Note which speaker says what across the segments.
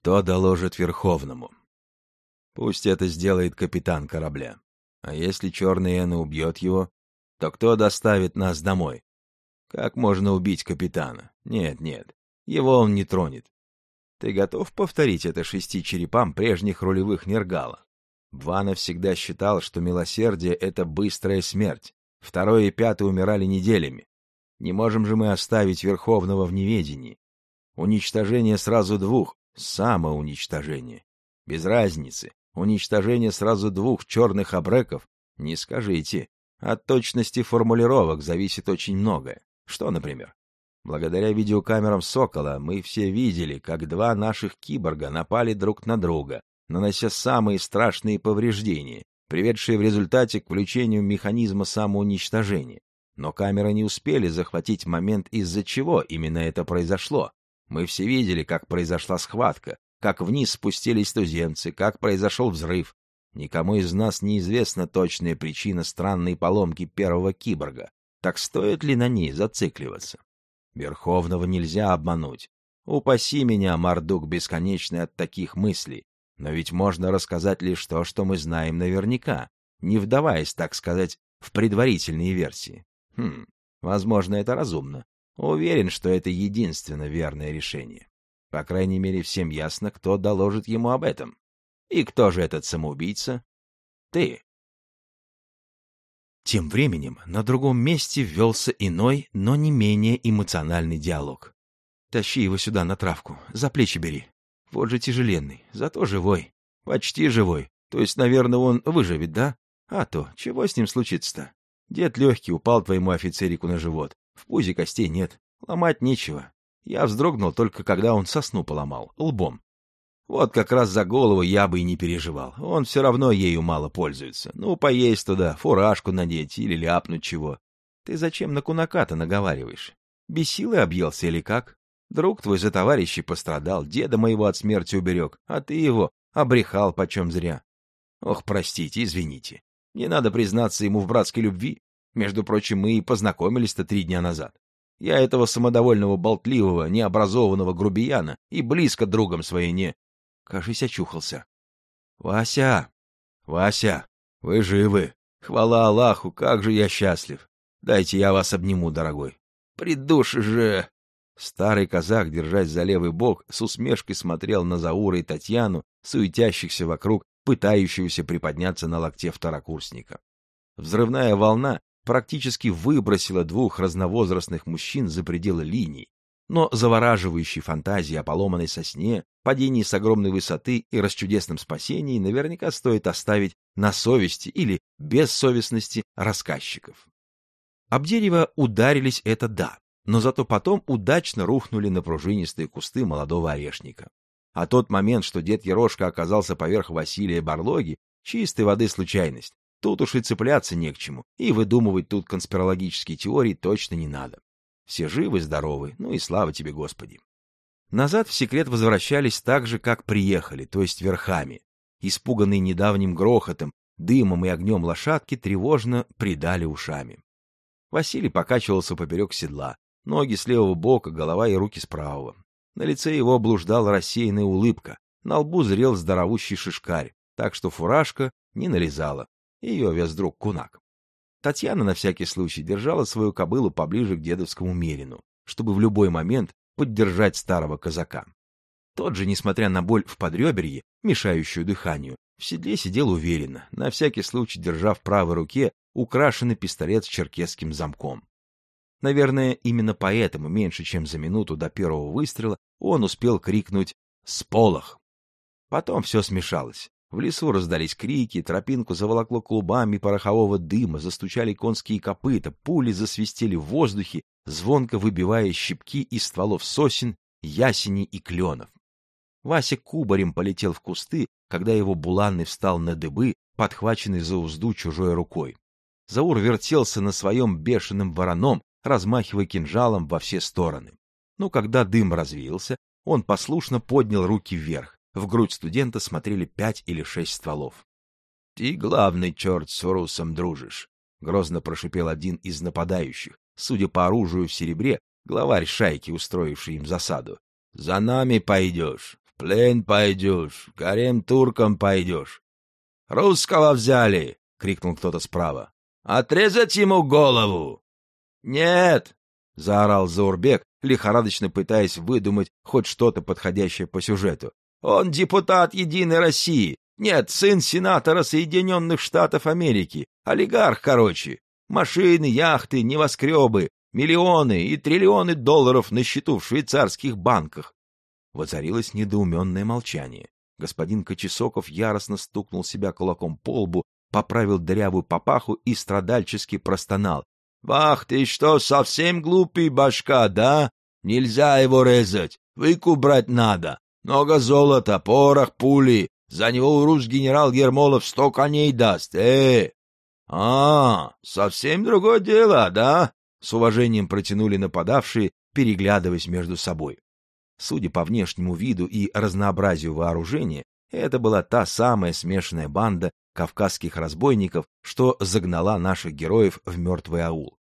Speaker 1: кто доложит Верховному. Пусть это сделает капитан корабля. А если черный Энна убьет его, то кто доставит нас домой? Как можно убить капитана? Нет, его он не тронет. Ты готов повторить это 6 черепам прежних рулевых Нергала? Бвана всегда считал, что милосердие — это быстрая смерть. 2 и 5 умирали неделями. Не можем же мы оставить Верховного в неведении. Уничтожение сразу 2 — самоуничтожение. Без разницы. Уничтожение сразу 2 черных абреков? Не скажите. От точности формулировок зависит очень многое. Что, например? Благодаря видеокамерам «Сокола» мы все видели, как 2 наших киборга напали друг на друга, нанося самые страшные повреждения, приведшие в результате к включению механизма самоуничтожения. Но камеры не успели захватить момент, из-за чего именно это произошло. Мы все видели, как произошла схватка, как вниз спустились туземцы, как произошел взрыв. Никому из нас неизвестна точная причина странной поломки первого киборга. Так стоит ли на ней зацикливаться? Верховного нельзя обмануть. Упаси меня, Мардук бесконечный, от таких мыслей. Но ведь можно рассказать лишь то, что мы знаем наверняка, не вдаваясь, так сказать, в предварительные версии. Возможно, это разумно. Уверен, что это единственно верное решение. По крайней мере, всем ясно, кто доложит ему об этом. И кто же этот самоубийца? Ты. Тем временем на другом месте ввелся иной, но не менее эмоциональный диалог. «Тащи его сюда на травку, за плечи бери. Вот же тяжеленный, зато живой. Почти живой. То есть, наверное, он выживет, да? А то, чего с ним случится-то? Дед легкий упал твоему офицерику на живот. В пузе костей нет. Ломать нечего. Я вздрогнул только, когда он сосну поломал, лбом. Вот как раз за голову я бы и не переживал. Он все равно ею мало пользуется. Ну, поесть туда, фуражку надеть или ляпнуть чего. Ты зачем на кунака-то наговариваешь? Без силы объелся или как? Друг твой за товарищей пострадал, деда моего от смерти уберег, а ты его обрехал почем зря. Ох, простите, извините. Не надо признаться ему в братской любви. Между прочим, мы и познакомились-то 3 дня назад. Я этого самодовольного, болтливого, необразованного грубияна и близко другом своей не... Кажись, очухался. Вася! Вася! Вы живы! Хвала Аллаху, как же я счастлив! Дайте я вас обниму, дорогой. Придуши же! Старый казак, держась за левый бок, с усмешкой смотрел на Заура и Татьяну, суетящихся вокруг, пытающегося приподняться на локте второкурсника. Взрывная волна практически выбросила 2 разновозрастных мужчин за пределы линий, но завораживающей фантазии о поломанной сосне, падении с огромной высоты и расчудесном спасении наверняка стоит оставить на совести или бессовестности рассказчиков. Об дерево ударились, это да, но зато потом удачно рухнули на пружинистые кусты молодого орешника. А тот момент, что дед Ерошка оказался поверх Василия Барлоги, чистой воды случайность. Тут уж и цепляться не к чему, и выдумывать тут конспирологические теории точно не надо. Все живы-здоровы, ну и слава тебе, Господи. Назад в секрет возвращались так же, как приехали, то есть верхами. Испуганные недавним грохотом, дымом и огнем лошадки тревожно придали ушами. Василий покачивался поперек седла, ноги с левого бока, голова и руки с правого. На лице его блуждала рассеянная улыбка, на лбу зрел здоровущий шишкарь, так что фуражка не налезала. Ее вез друг кунак. Татьяна на всякий случай держала свою кобылу поближе к дедовскому мерину, чтобы в любой момент поддержать старого казака. Тот же, несмотря на боль в подреберье, мешающую дыханию, в седле сидел уверенно, на всякий случай держа в правой руке украшенный пистолет с черкесским замком. Наверное, именно поэтому меньше чем за минуту до первого выстрела он успел крикнуть «Сполох!». Потом все смешалось. В лесу раздались крики, тропинку заволокло клубами порохового дыма, застучали конские копыта, пули засвистели в воздухе, звонко выбивая щипки из стволов сосен, ясеней и кленов. Вася кубарем полетел в кусты, когда его буланный встал на дыбы, подхваченный за узду чужой рукой. Заур вертелся на своем бешеном вороном, размахивая кинжалом во все стороны. Но когда дым развеялся, он послушно поднял руки вверх. В грудь студента смотрели 5 или 6 стволов. — Ты, главный черт, с урусом дружишь, — грозно прошипел один из нападающих, судя по оружию в серебре, главарь шайки, устроивший им засаду. — За нами пойдешь. В плен пойдешь, гарем туркам пойдешь. Русского взяли, — крикнул кто-то справа. Отрезать ему голову. Нет, — заорал Заурбек, лихорадочно пытаясь выдумать хоть что-то подходящее по сюжету. Он депутат Единой России. Нет, сын сенатора Соединенных Штатов Америки. Олигарх, короче. Машины, яхты, небоскребы, миллионы и триллионы долларов на счету в швейцарских банках. Воцарилось недоуменное молчание. Господин Кочесоков яростно стукнул себя кулаком по лбу, поправил дырявую папаху и страдальчески простонал. — Вах, ты что, совсем глупый башка, да? Нельзя его резать, выкуп брать надо. Много золота, порох, пули. За него рус-генерал Ермолов 100 коней даст. Совсем другое дело, да? С уважением протянули нападавшие, переглядываясь между собой. Судя по внешнему виду и разнообразию вооружения, это была та самая смешанная банда кавказских разбойников, что загнала наших героев в мертвый аул.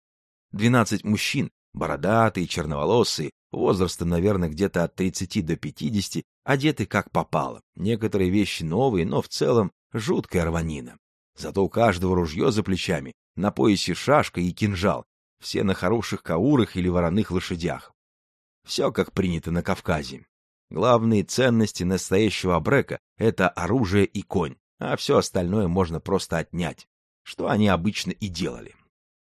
Speaker 1: 12 мужчин, бородатые, черноволосые, возрастом, наверное, где-то от 30 до 50, одеты как попало. Некоторые вещи новые, но в целом жуткая рванина. Зато у каждого ружье за плечами, на поясе шашка и кинжал, все на хороших каурах или вороных лошадях. Все как принято на Кавказе. Главные ценности настоящего абрека — это оружие и конь, а все остальное можно просто отнять, что они обычно и делали.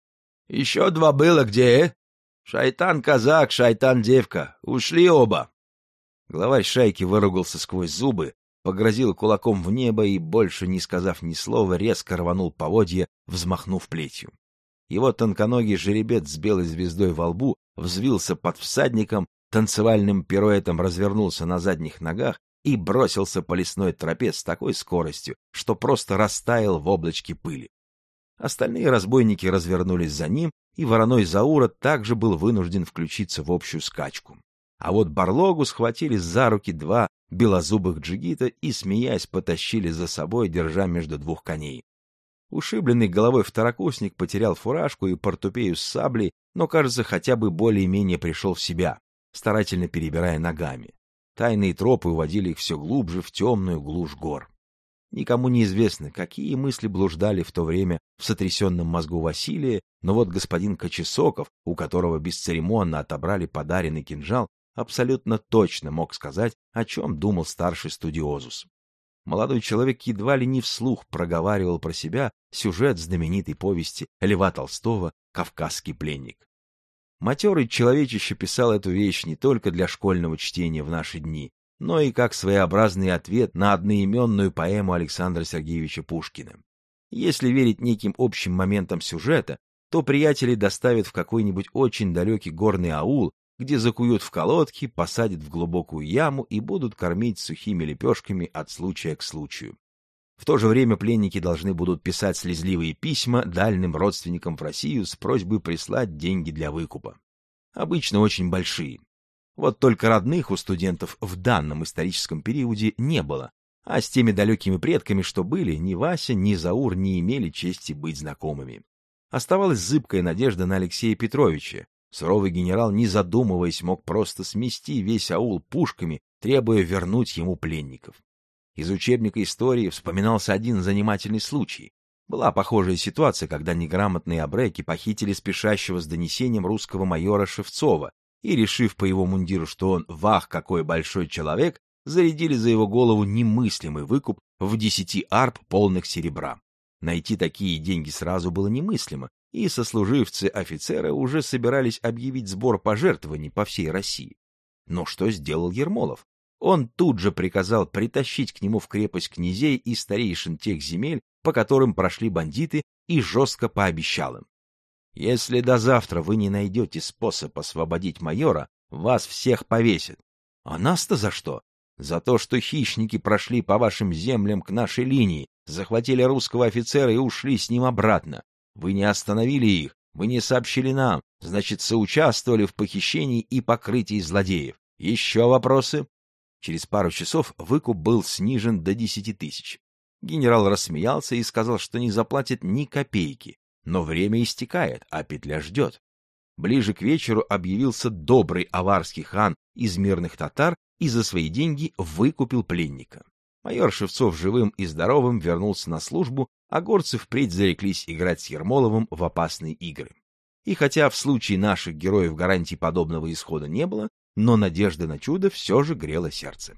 Speaker 1: — Еще 2 было где? Шайтан-казак, шайтан-девка. Ушли оба. Главарь шайки выругался сквозь зубы, погрозил кулаком в небо и, больше не сказав ни слова, резко рванул поводья, взмахнув плетью. Его тонконогий жеребец с белой звездой во лбу взвился под всадником, танцевальным пируэтом развернулся на задних ногах и бросился по лесной тропе с такой скоростью, что просто растаял в облачке пыли. Остальные разбойники развернулись за ним, и вороной Заура также был вынужден включиться в общую скачку. А вот Барлогу схватили за руки 2 белозубых джигита и, смеясь, потащили за собой, держа между 2 коней. Ушибленный головой второкурсник потерял фуражку и портупею с саблей, но, кажется, хотя бы более-менее пришел в себя, старательно перебирая ногами. Тайные тропы уводили их все глубже в темную глушь гор. Никому не известно, какие мысли блуждали в то время в сотрясенном мозгу Василия, но вот господин Кочесоков, у которого бесцеремонно отобрали подаренный кинжал, абсолютно точно мог сказать, о чем думал старший студиозус. Молодой человек едва ли не вслух проговаривал про себя сюжет знаменитой повести Льва Толстого «Кавказский пленник». Матерый человечище писал эту вещь не только для школьного чтения в наши дни, но и как своеобразный ответ на одноименную поэму Александра Сергеевича Пушкина. Если верить неким общим моментам сюжета, то приятели доставят в какой-нибудь очень далекий горный аул, где закуют в колодки, посадят в глубокую яму и будут кормить сухими лепешками от случая к случаю. В то же время пленники должны будут писать слезливые письма дальним родственникам в Россию с просьбой прислать деньги для выкупа. Обычно очень большие. Вот только родных у студентов в данном историческом периоде не было, а с теми далекими предками, что были, ни Вася, ни Заур не имели чести быть знакомыми. Оставалась зыбкая надежда на Алексея Петровича. Суровый генерал, не задумываясь, мог просто смести весь аул пушками, требуя вернуть ему пленников. Из учебника истории вспоминался один занимательный случай. Была похожая ситуация, когда неграмотные абреки похитили спешащего с донесением русского майора Шевцова и, решив по его мундиру, что он вах какой большой человек, зарядили за его голову немыслимый выкуп в 10 арп полных серебра. Найти такие деньги сразу было немыслимо, и сослуживцы-офицеры уже собирались объявить сбор пожертвований по всей России. Но что сделал Ермолов? Он тут же приказал притащить к нему в крепость князей и старейшин тех земель, по которым прошли бандиты, и жестко пообещал им: «Если до завтра вы не найдете способ освободить майора, вас всех повесят». «А нас-то за что?» «За то, что хищники прошли по вашим землям к нашей линии, захватили русского офицера и ушли с ним обратно. Вы не остановили их, вы не сообщили нам, значит, соучаствовали в похищении и покрытии злодеев. Еще вопросы?» Через пару часов выкуп был снижен до 10 тысяч. Генерал рассмеялся и сказал, что не заплатит ни копейки, но время истекает, а петля ждет. Ближе к вечеру объявился добрый аварский хан из мирных татар и за свои деньги выкупил пленника. Майор Шевцов живым и здоровым вернулся на службу, а горцы впредь зареклись играть с Ермоловым в опасные игры. И хотя в случае наших героев гарантий подобного исхода не было, но надежда на чудо все же грела сердце.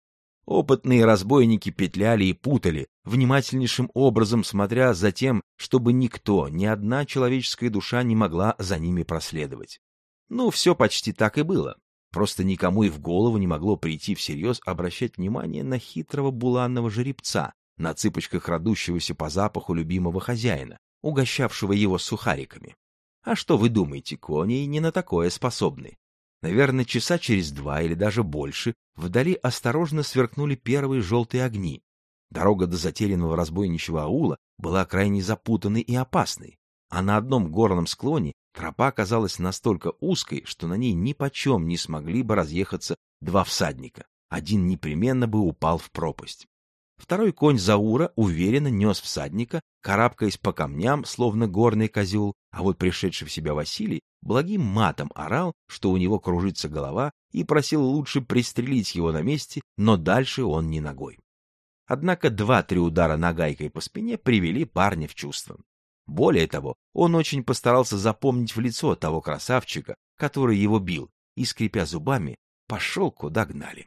Speaker 1: Опытные разбойники петляли и путали, внимательнейшим образом смотря за тем, чтобы никто, ни одна человеческая душа не могла за ними проследовать. Ну, все почти так и было. Просто никому и в голову не могло прийти всерьез обращать внимание на хитрого буланного жеребца, на цыпочках крадущегося по запаху любимого хозяина, угощавшего его сухариками. А что вы думаете, кони не на такое способны? Наверное, часа через 2 или даже больше вдали осторожно сверкнули первые желтые огни. Дорога до затерянного разбойничьего аула была крайне запутанной и опасной, а на одном горном склоне тропа оказалась настолько узкой, что на ней нипочем не смогли бы разъехаться 2 всадника. Один непременно бы упал в пропасть. Второй конь Заура уверенно нес всадника, карабкаясь по камням, словно горный козел, а вот пришедший в себя Василий благим матом орал, что у него кружится голова, и просил лучше пристрелить его на месте, но дальше он не ногой. Однако 2-3 удара нагайкой по спине привели парня в чувство. Более того, он очень постарался запомнить в лицо того красавчика, который его бил, и, скрипя зубами, пошел, куда гнали.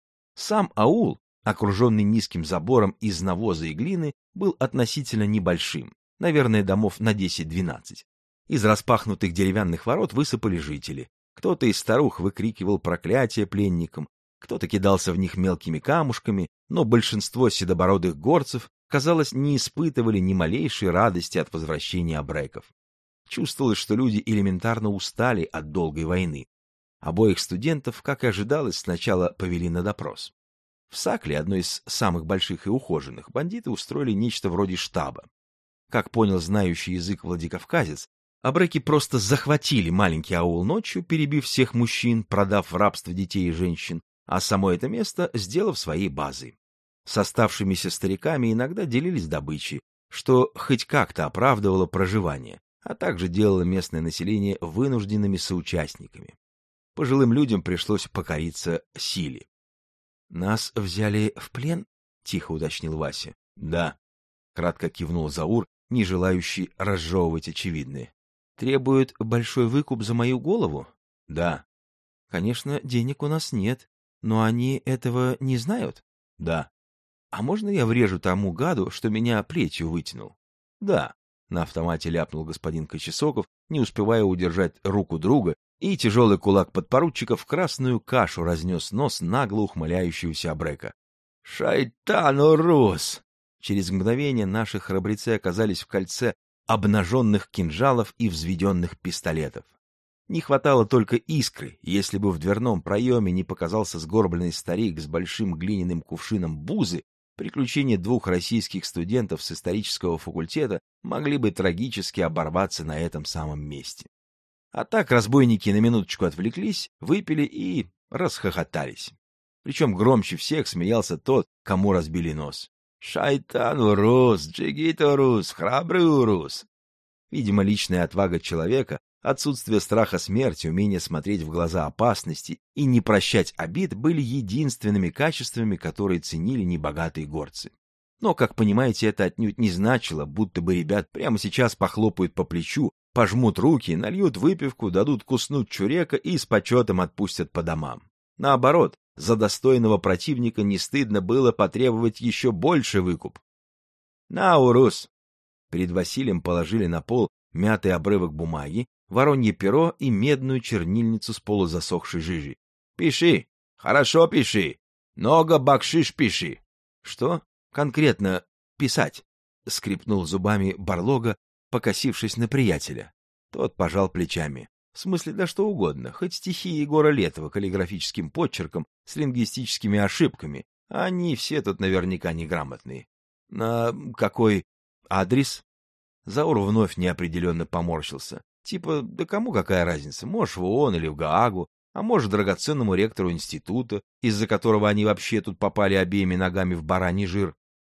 Speaker 1: Сам аул, окруженный низким забором из навоза и глины, был относительно небольшим, наверное, домов на 10-12. Из распахнутых деревянных ворот высыпали жители. Кто-то из старух выкрикивал проклятия пленникам, кто-то кидался в них мелкими камушками, но большинство седобородых горцев, казалось, не испытывали ни малейшей радости от возвращения абреков. Чувствовалось, что люди элементарно устали от долгой войны. Обоих студентов, как и ожидалось, сначала повели на допрос. В Сакле, одной из самых больших и ухоженных, бандиты устроили нечто вроде штаба. Как понял знающий язык владикавказец, абреки просто захватили маленький аул ночью, перебив всех мужчин, продав в рабство детей и женщин, а само это место сделав своей базой. С оставшимися стариками иногда делились добычей, что хоть как-то оправдывало проживание, а также делало местное население вынужденными соучастниками. Пожилым людям пришлось покориться силе. — Нас взяли в плен? — тихо уточнил Вася. — Да, — кратко кивнул Заур, не желающий разжевывать очевидное. — Требуют большой выкуп за мою голову? — Да. — Конечно, денег у нас нет, но они этого не знают? — Да. — А можно я врежу тому гаду, что меня плетью вытянул? — Да. — на автомате ляпнул господин Кочесоков, не успевая удержать руку друга, и тяжелый кулак подпоручика в красную кашу разнес нос нагло ухмыляющегося абрека. — Шайтану рус! Через мгновение наши храбрецы оказались в кольце обнаженных кинжалов и взведенных пистолетов. Не хватало только искры, если бы в дверном проеме не показался сгорбленный старик с большим глиняным кувшином бузы, приключения 2 российских студентов с исторического факультета могли бы трагически оборваться на этом самом месте. А так разбойники на минуточку отвлеклись, выпили и расхохотались. Причем громче всех смеялся тот, кому разбили нос. «Шайтан урус, джигит урус, храбрый урус!» Видимо, личная отвага человека, отсутствие страха смерти, умение смотреть в глаза опасности и не прощать обид были единственными качествами, которые ценили небогатые горцы. Но, как понимаете, это отнюдь не значило, будто бы ребят прямо сейчас похлопают по плечу, пожмут руки, нальют выпивку, дадут куснуть чурека и с почетом отпустят по домам. Наоборот, за достойного противника не стыдно было потребовать еще больше выкуп. «На, урус!» Перед Василием положили на пол мятый обрывок бумаги, воронье перо и медную чернильницу с полузасохшей жижей. «Пиши! Хорошо пиши! Много бакшиш пиши!» «Что конкретно писать?» — скрипнул зубами Барлога, покосившись на приятеля. Тот пожал плечами. В смысле, да что угодно, хоть стихи Егора Летова каллиграфическим подчерком с лингвистическими ошибками, а они все тут наверняка неграмотные. На какой адрес? Заур вновь неопределенно поморщился. Типа, да кому какая разница, можешь в ООН или в Гаагу, а может драгоценному ректору института, из-за которого они вообще тут попали обеими ногами в бараний жир.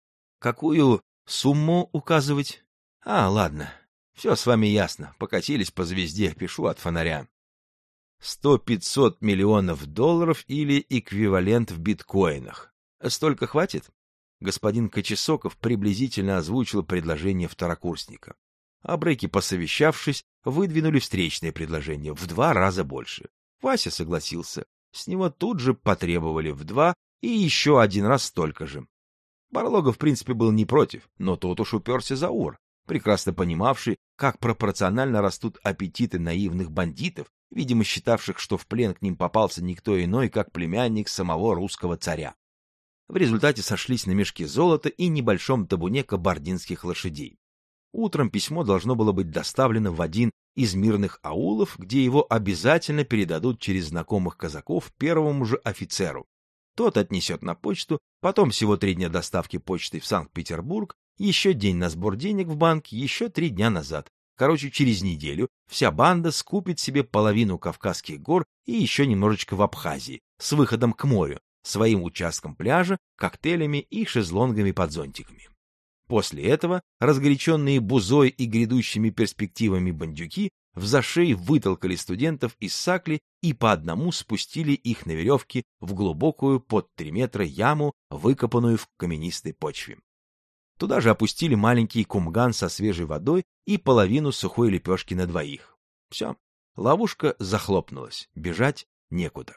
Speaker 1: Какую сумму указывать? А, ладно. Все с вами ясно. Покатились по звезде, пишу от фонаря. 100-500 миллионов долларов или эквивалент в биткоинах. Столько хватит? Господин Кочесоков приблизительно озвучил предложение второкурсника. Абреки, посовещавшись, выдвинули встречное предложение в 2 раза больше. Вася согласился. С него тут же потребовали в 2 и еще 1 раз столько же. Барлога, в принципе, был не против, но тут уж уперся Заур, прекрасно понимавший, как пропорционально растут аппетиты наивных бандитов, видимо, считавших, что в плен к ним попался никто иной, как племянник самого русского царя. В результате сошлись на мешке золота и небольшом табуне кабардинских лошадей. Утром письмо должно было быть доставлено в один из мирных аулов, где его обязательно передадут через знакомых казаков первому же офицеру. Тот отнесет на почту, потом всего 3 дня доставки почты в Санкт-Петербург, еще день на сбор денег в банке, еще 3 дня назад. Короче, через неделю вся банда скупит себе половину Кавказских гор и еще немножечко в Абхазии, с выходом к морю, своим участком пляжа, коктейлями и шезлонгами под зонтиками. После этого разгоряченные бузой и грядущими перспективами бандюки взашей вытолкали студентов из сакли и по одному спустили их на веревке в глубокую под 3 метра яму, выкопанную в каменистой почве. Туда же опустили маленький кумган со свежей водой и половину сухой лепешки на 2. Все, ловушка захлопнулась, бежать некуда.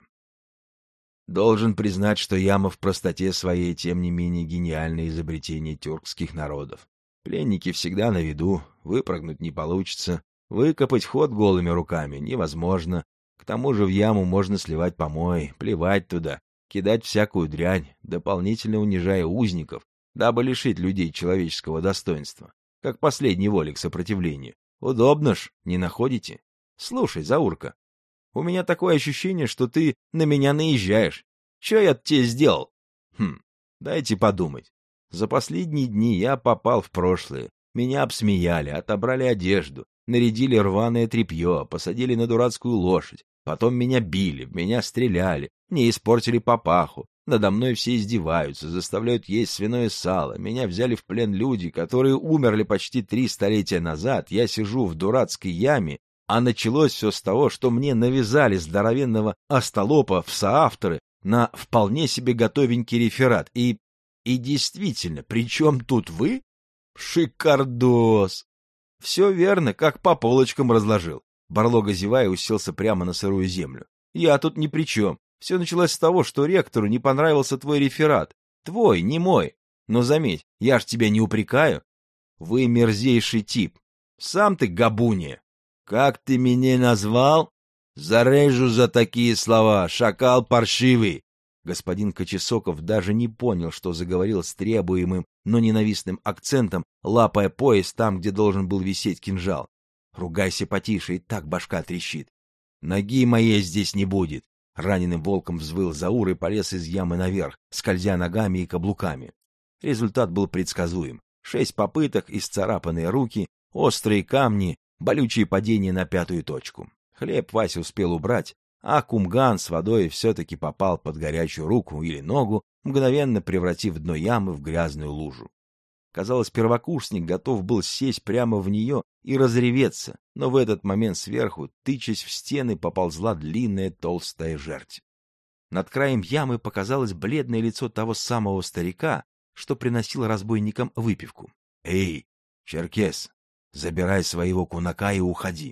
Speaker 1: Должен признать, что яма в простоте своей, тем не менее, гениальное изобретение тюркских народов. Пленники всегда на виду, выпрыгнуть не получится, выкопать ход голыми руками невозможно. К тому же в яму можно сливать помои, плевать туда, кидать всякую дрянь, дополнительно унижая узников, дабы лишить людей человеческого достоинства, как последний волик сопротивления. Удобно ж, не находите? Слушай, Заурка, у меня такое ощущение, что ты на меня наезжаешь. Че я тебе сделал? Дайте подумать. За последние дни я попал в прошлое. Меня обсмеяли, отобрали одежду, нарядили рваное тряпье, посадили на дурацкую лошадь. Потом меня били, в меня стреляли, мне испортили папаху. Надо мной все издеваются, заставляют есть свиное сало. Меня взяли в плен люди, которые умерли почти 3 столетия назад. Я сижу в дурацкой яме. А началось все с того, что мне навязали здоровенного остолопа в соавторы на вполне себе готовенький реферат. И действительно, при чем тут вы? Шикардос! Все верно, как по полочкам разложил. Барлога, зевая, уселся прямо на сырую землю. Я тут ни при чем. Все началось с того, что ректору не понравился твой реферат. Твой, не мой. Но заметь, я ж тебя не упрекаю. Вы мерзейший тип. Сам ты габуния. Как ты меня назвал? Зарежу за такие слова, шакал паршивый. Господин Кочесоков даже не понял, что заговорил с требуемым, но ненавистным акцентом, лапая пояс там, где должен был висеть кинжал. Ругайся потише, и так башка трещит. Ноги моей здесь не будет. Раненым волком взвыл Заур и полез из ямы наверх, скользя ногами и каблуками. Результат был предсказуем. 6 попыток, исцарапанные руки, острые камни, болючие падения на 5-ю точку. Хлеб Вася успел убрать, а кумган с водой все-таки попал под горячую руку или ногу, мгновенно превратив дно ямы в грязную лужу. Казалось, первокурсник готов был сесть прямо в нее и разреветься, но в этот момент сверху, тычась в стены, поползла длинная толстая жерть. Над краем ямы показалось бледное лицо того самого старика, что приносил разбойникам выпивку. — Эй, черкес, забирай своего кунака и уходи.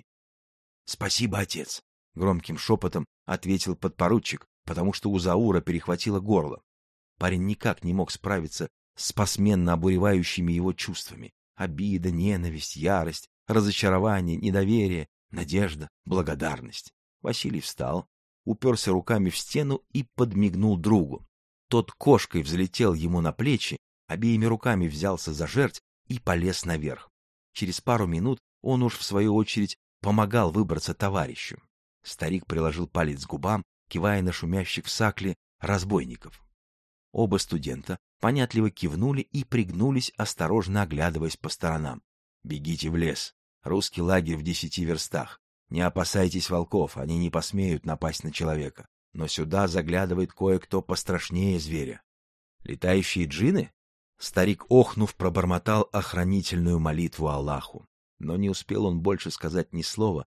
Speaker 1: — Спасибо, отец, — громким шепотом ответил подпоручик, потому что у Заура перехватило горло. Парень никак не мог справиться с посменно обуревающими его чувствами. Обида, ненависть, ярость, разочарование, недоверие, надежда, благодарность. Василий встал, уперся руками в стену и подмигнул другу. Тот кошкой взлетел ему на плечи, обеими руками взялся за жерть и полез наверх. Через пару минут он уж, в свою очередь, помогал выбраться товарищу. Старик приложил палец к губам, кивая на шумящих в сакле разбойников. Оба студента понятливо кивнули и пригнулись, осторожно оглядываясь по сторонам. «Бегите в лес. Русский лагерь в 10 верстах. Не опасайтесь волков, они не посмеют напасть на человека. Но сюда заглядывает кое-кто пострашнее зверя». «Летающие джинны?» Старик, охнув, пробормотал охранительную молитву Аллаху. Но не успел он больше сказать ни слова,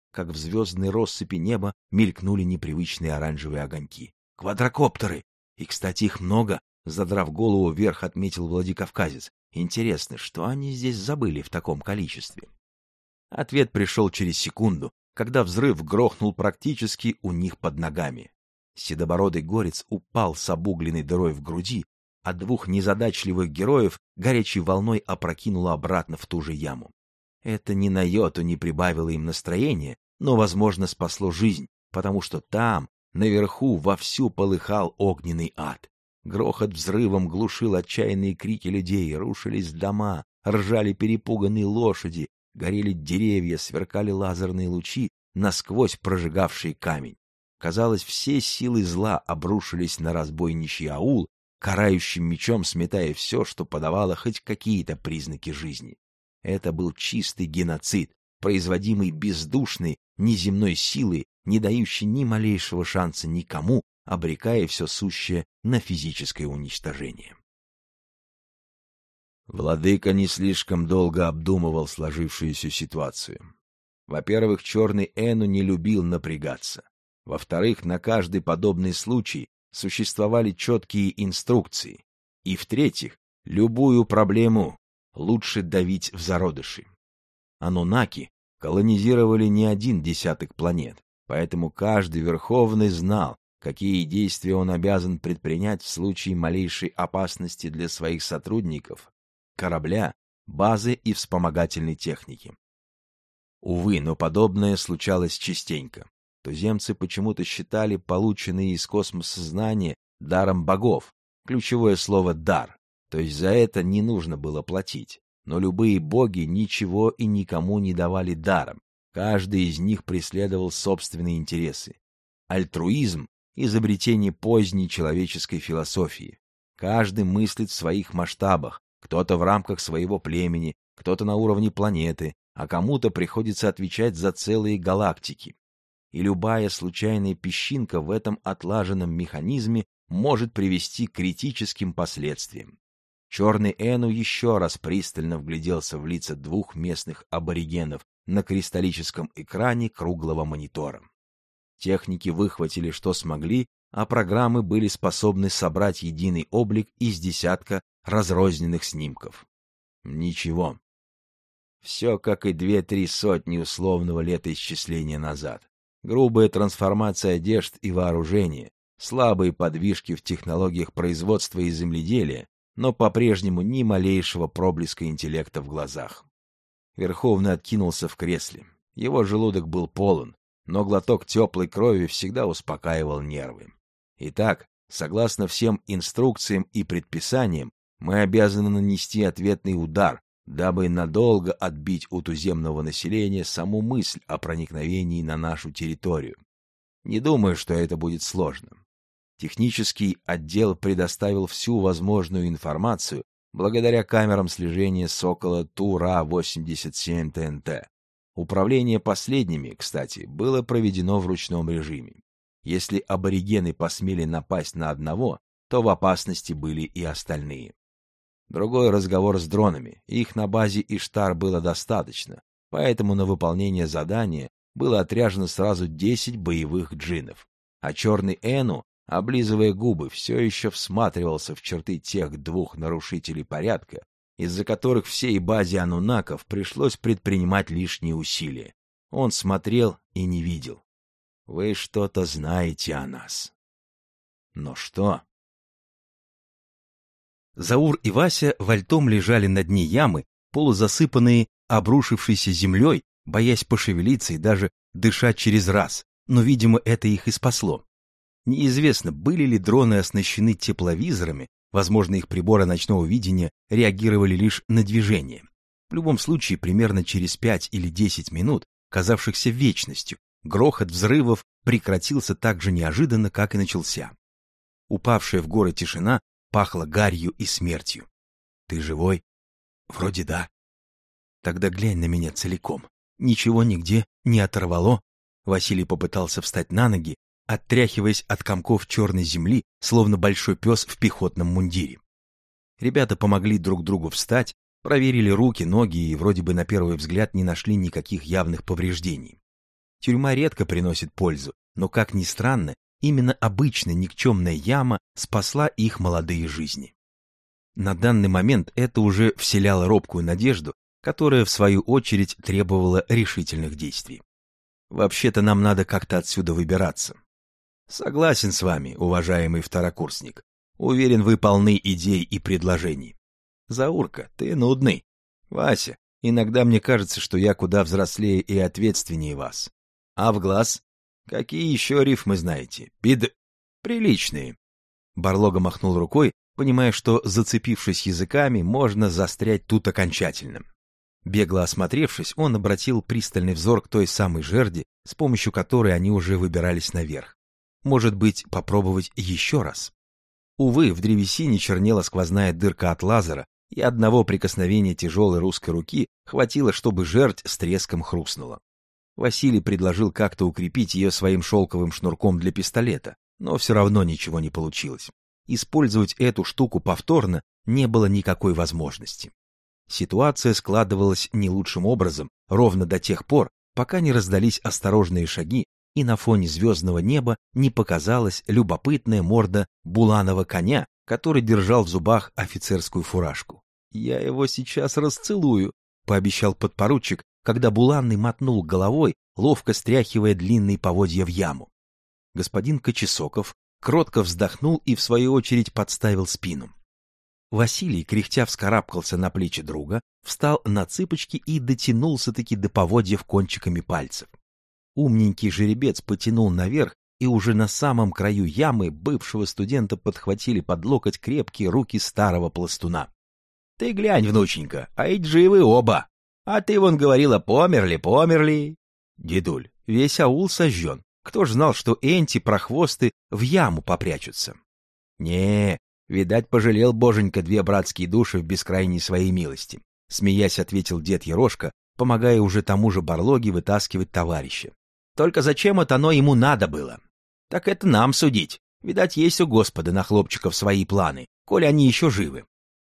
Speaker 1: как в звездной россыпи неба мелькнули непривычные оранжевые огоньки. Квадрокоптеры! И, кстати, их много, задрав голову вверх, отметил Владикавказец. Интересно, что они здесь забыли в таком количестве? Ответ пришел через секунду, когда взрыв грохнул практически у них под ногами. Седобородый горец упал с обугленной дырой в груди, а двух незадачливых героев горячей волной опрокинуло обратно в ту же яму. Это ни на йоту не прибавило им настроения, но, возможно, спасло жизнь, потому что там, наверху, вовсю полыхал огненный ад. Грохот взрывом глушил отчаянные крики людей, рушились дома, ржали перепуганные лошади, горели деревья, сверкали лазерные лучи, насквозь прожигавшие камень. Казалось, все силы зла обрушились на разбойничий аул, карающим мечом сметая все, что подавало хоть какие-то признаки жизни. Это был чистый геноцид, производимый бездушной, неземной силой, не дающей ни малейшего шанса никому, обрекая все сущее на физическое уничтожение. Владыка не слишком долго обдумывал сложившуюся ситуацию. Во-первых, черный Эну не любил напрягаться. Во-вторых, на каждый подобный случай существовали четкие инструкции. И в-третьих, любую проблему лучше давить в зародыши. Ануннаки колонизировали не один десяток планет, поэтому каждый Верховный знал, какие действия он обязан предпринять в случае малейшей опасности для своих сотрудников, корабля, базы и вспомогательной техники. Увы, но подобное случалось частенько. Туземцы почему-то считали полученные из космоса знания даром богов, ключевое слово «дар», то есть за это не нужно было платить. Но любые боги ничего и никому не давали даром, каждый из них преследовал собственные интересы. Альтруизм — изобретение поздней человеческой философии. Каждый мыслит в своих масштабах, кто-то в рамках своего племени, кто-то на уровне планеты, а кому-то приходится отвечать за целые галактики. И любая случайная песчинка в этом отлаженном механизме может привести к критическим последствиям. Черный Эну еще раз пристально вгляделся в лица двух местных аборигенов на кристаллическом экране круглого монитора. Техники выхватили, что смогли, а программы были способны собрать единый облик из десятка разрозненных снимков. Ничего. Все как и 2-3 сотни условного летоисчисления назад. Грубая трансформация одежд и вооружения, слабые подвижки в технологиях производства и земледелия, но по-прежнему ни малейшего проблеска интеллекта в глазах. Верховный откинулся в кресле. Его желудок был полон, но глоток теплой крови всегда успокаивал нервы. Итак, согласно всем инструкциям и предписаниям, мы обязаны нанести ответный удар, дабы надолго отбить у туземного населения саму мысль о проникновении на нашу территорию. Не думаю, что это будет сложно. Технический отдел предоставил всю возможную информацию благодаря камерам слежения Сокола Тура-87 ТНТ. Управление последними, кстати, было проведено в ручном режиме. Если аборигены посмели напасть на одного, то в опасности были и остальные. Другой разговор с дронами, их на базе Иштар было достаточно, поэтому на выполнение задания было отряжено сразу 10 боевых джиннов, а черный Эну, облизывая губы, все еще всматривался в черты тех двух нарушителей порядка, из-за которых всей базе ануннаков пришлось предпринимать лишние усилия. Он смотрел и не видел. Вы что-то знаете о нас. Но что? Заур и Вася вальтом лежали на дне ямы, полузасыпанные обрушившейся землей, боясь пошевелиться и даже дышать через раз, но, видимо, это их и спасло. Неизвестно, были ли дроны оснащены тепловизорами, возможно, их приборы ночного видения реагировали лишь на движение. В любом случае, примерно через 5 или 10 минут, казавшихся вечностью, грохот взрывов прекратился так же неожиданно, как и начался. Упавшая в горы тишина пахла гарью и смертью. «Ты живой?» «Вроде да». «Тогда глянь на меня целиком. Ничего нигде не оторвало?» Василий попытался встать на ноги, оттряхиваясь от комков черной земли, словно большой пес в пехотном мундире. Ребята помогли друг другу встать, проверили руки, ноги и вроде бы на первый взгляд не нашли никаких явных повреждений. Тюрьма редко приносит пользу, но, как ни странно, именно обычная никчемная яма спасла их молодые жизни. На данный момент это уже вселяло робкую надежду, которая, в свою очередь, требовала решительных действий. Вообще-то нам надо как-то отсюда выбираться. Согласен с вами, уважаемый второкурсник. Уверен, вы полны идей и предложений. Заурка, ты нудный. Вася, иногда мне кажется, что я куда взрослее и ответственнее вас. А в глаз? Какие еще рифмы знаете? Приличные. Барлога махнул рукой, понимая, что, зацепившись языками, можно застрять тут окончательно. Бегло осмотревшись, он обратил пристальный взор к той самой жерди, с помощью которой они уже выбирались наверх. Может быть, попробовать еще раз? Увы, в древесине чернела сквозная дырка от лазера, и одного прикосновения тяжелой русской руки хватило, чтобы жердь с треском хрустнула. Василий предложил как-то укрепить ее своим шелковым шнурком для пистолета, но все равно ничего не получилось. Использовать эту штуку повторно не было никакой возможности. Ситуация складывалась не лучшим образом ровно до тех пор, пока не раздались осторожные шаги, и на фоне звездного неба не показалась любопытная морда буланого коня, который держал в зубах офицерскую фуражку. «Я его сейчас расцелую», — пообещал подпоручик, когда Буланный мотнул головой, ловко стряхивая длинные поводья в яму. Господин Кочесоков кротко вздохнул и, в свою очередь, подставил спину. Василий, кряхтя, вскарабкался на плечи друга, встал на цыпочки и дотянулся-таки до поводьев кончиками пальцев. Умненький жеребец потянул наверх, и уже на самом краю ямы бывшего студента подхватили под локоть крепкие руки старого пластуна. — Ты глянь, внученька, а ведь живы оба! А ты вон говорила, померли. Дедуль, весь аул сожжен. Кто ж знал, что энти-прохвосты в яму попрячутся? Не, видать, пожалел боженька две братские души в бескрайней своей милости. Смеясь, ответил дед Ерошка, помогая уже тому же Барлоге вытаскивать товарища. Только зачем это оно ему надо было? Так это нам судить. Видать, есть у Господа на хлопчиков свои планы, коли они еще живы.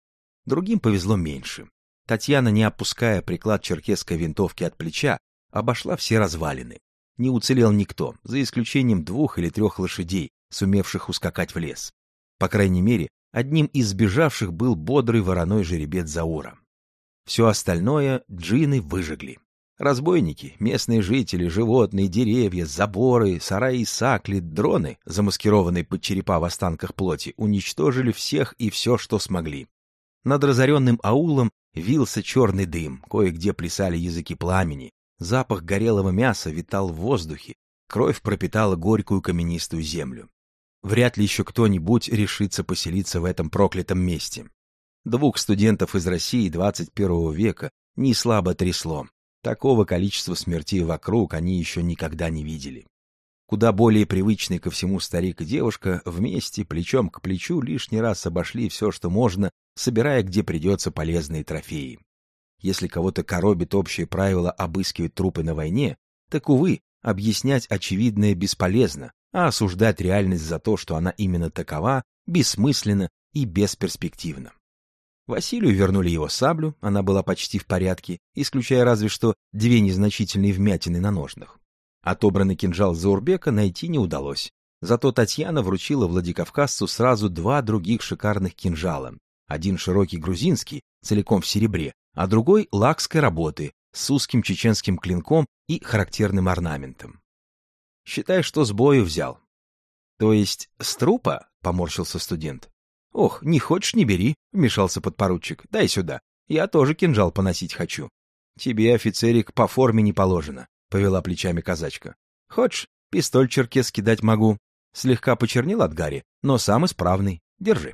Speaker 1: Другим повезло меньше. Татьяна, не опуская приклад черкесской винтовки от плеча, обошла все развалины. Не уцелел никто, за исключением 2 или 3 лошадей, сумевших ускакать в лес. По крайней мере, одним из сбежавших был бодрый вороной жеребец Заура. Все остальное джинны выжгли. Разбойники, местные жители, животные, деревья, заборы, сараи, сакли, дроны, замаскированные под черепа в останках плоти, уничтожили всех и все, что смогли. Над разоренным аулом вился черный дым, кое-где плясали языки пламени, запах горелого мяса витал в воздухе, кровь пропитала горькую каменистую землю. Вряд ли еще кто-нибудь решится поселиться в этом проклятом месте. 2 студентов из России 21 века не слабо трясло. Такого количества смертей вокруг они еще никогда не видели. Куда более привычные ко всему старик и девушка вместе, плечом к плечу, лишний раз обошли все, что можно, собирая где придется полезные трофеи. Если кого-то коробит общее правило обыскивать трупы на войне, так, увы, объяснять очевидное бесполезно, а осуждать реальность за то, что она именно такова, бессмысленно и бесперспективно. Василию вернули его саблю, она была почти в порядке, исключая разве что 2 незначительные вмятины на ножнах. Отобранный кинжал Заурбека найти не удалось, зато Татьяна вручила Владикавказцу сразу 2 других шикарных кинжала. Один широкий грузинский, целиком в серебре, а другой лакской работы, с узким чеченским клинком и характерным орнаментом. Считай, что с бою взял. То есть с трупа? — поморщился студент. — Ох, не хочешь — не бери, — вмешался подпоручик. — Дай сюда, я тоже кинжал поносить хочу. — Тебе, офицерик, по форме не положено, — повела плечами казачка. — Хочешь, пистоль черкесский дать могу. Слегка почернел от гари, но сам исправный. Держи.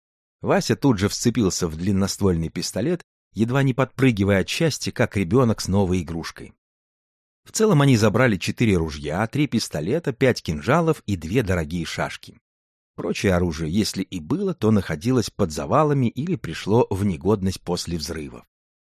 Speaker 1: Вася тут же вцепился в длинноствольный пистолет, едва не подпрыгивая от счастья, как ребенок с новой игрушкой. В целом они забрали 4 ружья, 3 пистолета, 5 кинжалов и 2 дорогие шашки. Прочее оружие, если и было, то находилось под завалами или пришло в негодность после взрывов.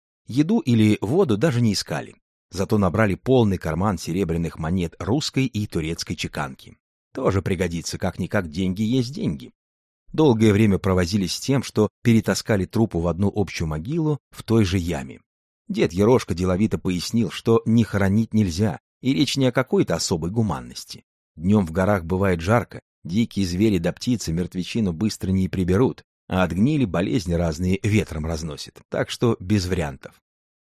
Speaker 1: Еду или воду даже не искали, зато набрали полный карман серебряных монет русской и турецкой чеканки. Тоже пригодится, как-никак деньги есть деньги. Долгое время провозились с тем, что перетаскали трупу в одну общую могилу в той же яме. Дед Ерошка деловито пояснил, что не хоронить нельзя, И речь не о какой-то особой гуманности. Днем в горах бывает жарко, дикие звери да птицы мертвечину быстро не приберут, а от гнили болезни разные ветром разносит, так что без вариантов.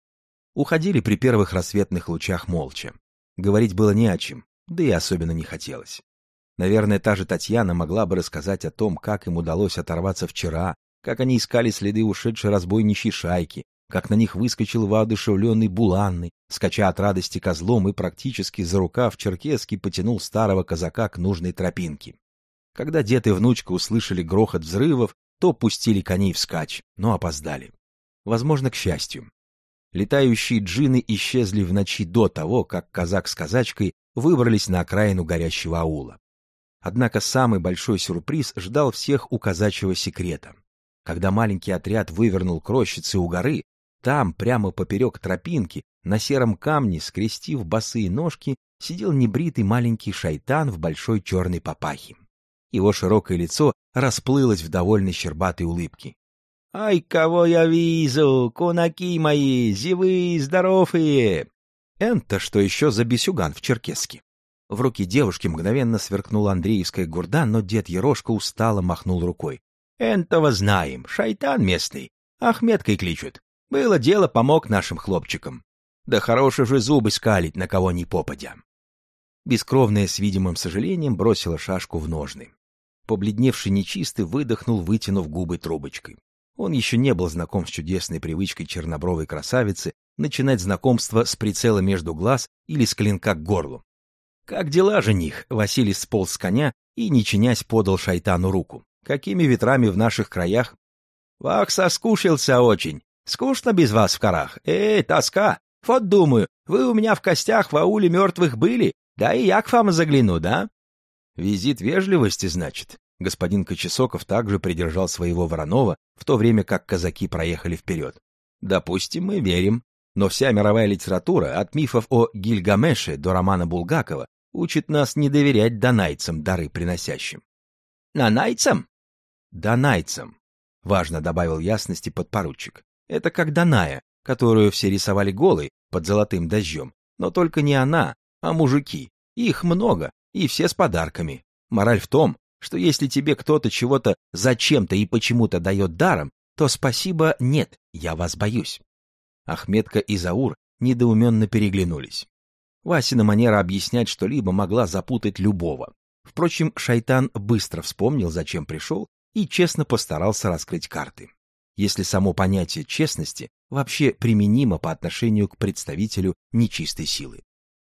Speaker 1: Уходили при первых рассветных лучах молча. Говорить было не о чем, да и особенно не хотелось. Наверное, та же Татьяна могла бы рассказать о том, как им удалось оторваться вчера, как они искали следы ушедшей разбойничьей шайки, как на них выскочил воодушевленный Буланный, скача от радости козлом и практически за рукав черкесски потянул старого казака к нужной тропинке. Когда дед и внучка услышали грохот взрывов, то пустили коней вскачь, но опоздали. Возможно, к счастью. Летающие джинны исчезли в ночи до того, как казак с казачкой выбрались на окраину горящего аула. Однако самый большой сюрприз ждал всех у казачьего секрета. Когда маленький отряд вывернул к рощице у горы, там, прямо поперек тропинки, на сером камне, скрестив босые ножки, сидел небритый маленький шайтан в большой черной папахе. Его широкое лицо расплылось в довольной щербатой улыбке. — Ай, кого я вижу, кунаки мои, живые, здоровые! Это что еще за бесюган в черкеске? В руке девушки мгновенно сверкнула андреевская гурда, но дед Ерошка устало махнул рукой. — Энтого знаем, шайтан местный, Ахметкой кличут. Было дело, помог нашим хлопчикам. Да хорошие же зубы скалить, на кого ни попадя. Бескровная с видимым сожалением бросила шашку в ножны. Побледневший нечистый выдохнул, вытянув губы трубочкой. Он еще не был знаком с чудесной привычкой чернобровой красавицы начинать знакомство с прицела между глаз или с клинка к горлу. — Как дела, жених? — Василий сполз с коня и, не чинясь, подал шайтану руку. — Какими ветрами в наших краях? — Вах, соскучился очень. Скучно без вас в горах. Тоска. Вот думаю, вы у меня в костях в ауле мертвых были, да и я к вам загляну, да? Визит вежливости, значит. Господин Кочесоков также придержал своего Воронова, в то время как казаки проехали вперед. Допустим, мы верим. Но вся мировая литература, от мифов о Гильгамеше до романа Булгакова, учит нас не доверять донайцам, дары приносящим. Нанайцам? Донайцам, важно добавил ясности подпоручик. Это как Даная, которую все рисовали голой под золотым дождем. Но только не она, а мужики. Их много, и все с подарками. Мораль в том, что если тебе кто-то чего-то зачем-то и почему-то дает даром, то спасибо нет, я вас боюсь. Ахметка и Заур недоуменно переглянулись. Васина манера объяснять что-либо могла запутать любого. Впрочем, шайтан быстро вспомнил, зачем пришел, и честно постарался раскрыть карты. Если само понятие честности вообще применимо по отношению к представителю нечистой силы.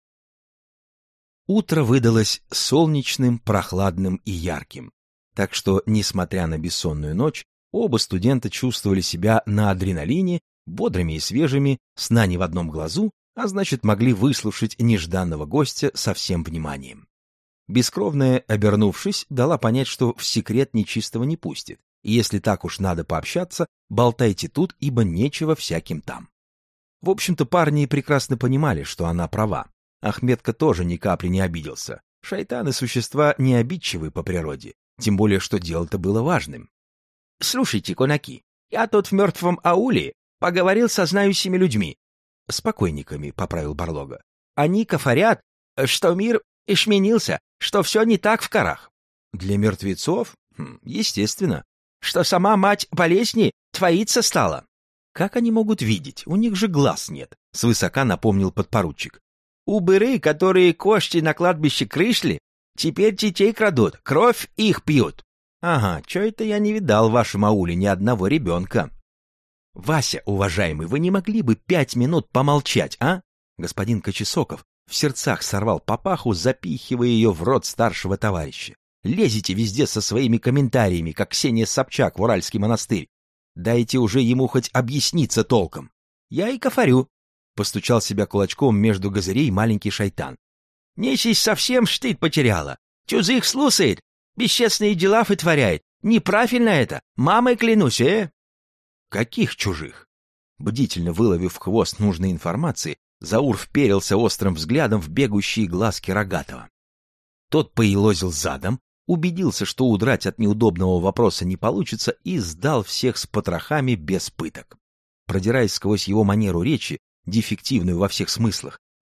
Speaker 1: Утро выдалось солнечным, прохладным и ярким, так что, несмотря на бессонную ночь, оба студента чувствовали себя на адреналине, бодрыми и свежими, сна не в одном глазу, а значит, могли выслушать нежданного гостя со всем вниманием. Бескровная, обернувшись, дала понять, что в секрет нечистого не пустит, и если так уж надо пообщаться, болтайте тут, ибо нечего всяким там. В общем-то, парни прекрасно понимали, что она права. Ахметка тоже ни капли не обиделся. Шайтаны — существа не обидчивые по природе, тем более, что дело-то было важным. — Слушайте, кунаки, я тут в мертвом ауле поговорил со знающими людьми. — С покойниками, — поправил Барлога. — Они кафарят, что мир изменился, что все не так в горах. — Для мертвецов? Естественно. Что сама мать болезни твориться стала. — Как они могут видеть? У них же глаз нет, — свысока напомнил подпоручик. — Убыры, которые кости на кладбище крышли, теперь детей крадут, кровь их пьют. — Ага, чё это я не видал в вашем ауле ни одного ребенка. — Вася, уважаемый, вы не могли бы 5 минут помолчать, а? Господин Кочесоков в сердцах сорвал папаху, запихивая ее в рот старшего товарища. Лезете везде со своими комментариями, как Ксения Собчак в Уральский монастырь. Дайте уже ему хоть объясниться толком. Я и кафарю. Постучал себя кулачком между газырей маленький шайтан. Нечисть совсем штык потеряла. Чужих слушает, бесчестные дела вытворяет. Неправильно это, мамой клянусь, Каких чужих? Бдительно выловив хвост нужной информации, Заур вперился острым взглядом в бегущие глазки Рогатого. Тот поелозил задом, убедился, что удрать от неудобного вопроса не получится, и сдал всех с потрохами без пыток. Продираясь сквозь его манеру речи, дефективную во всех смыслах,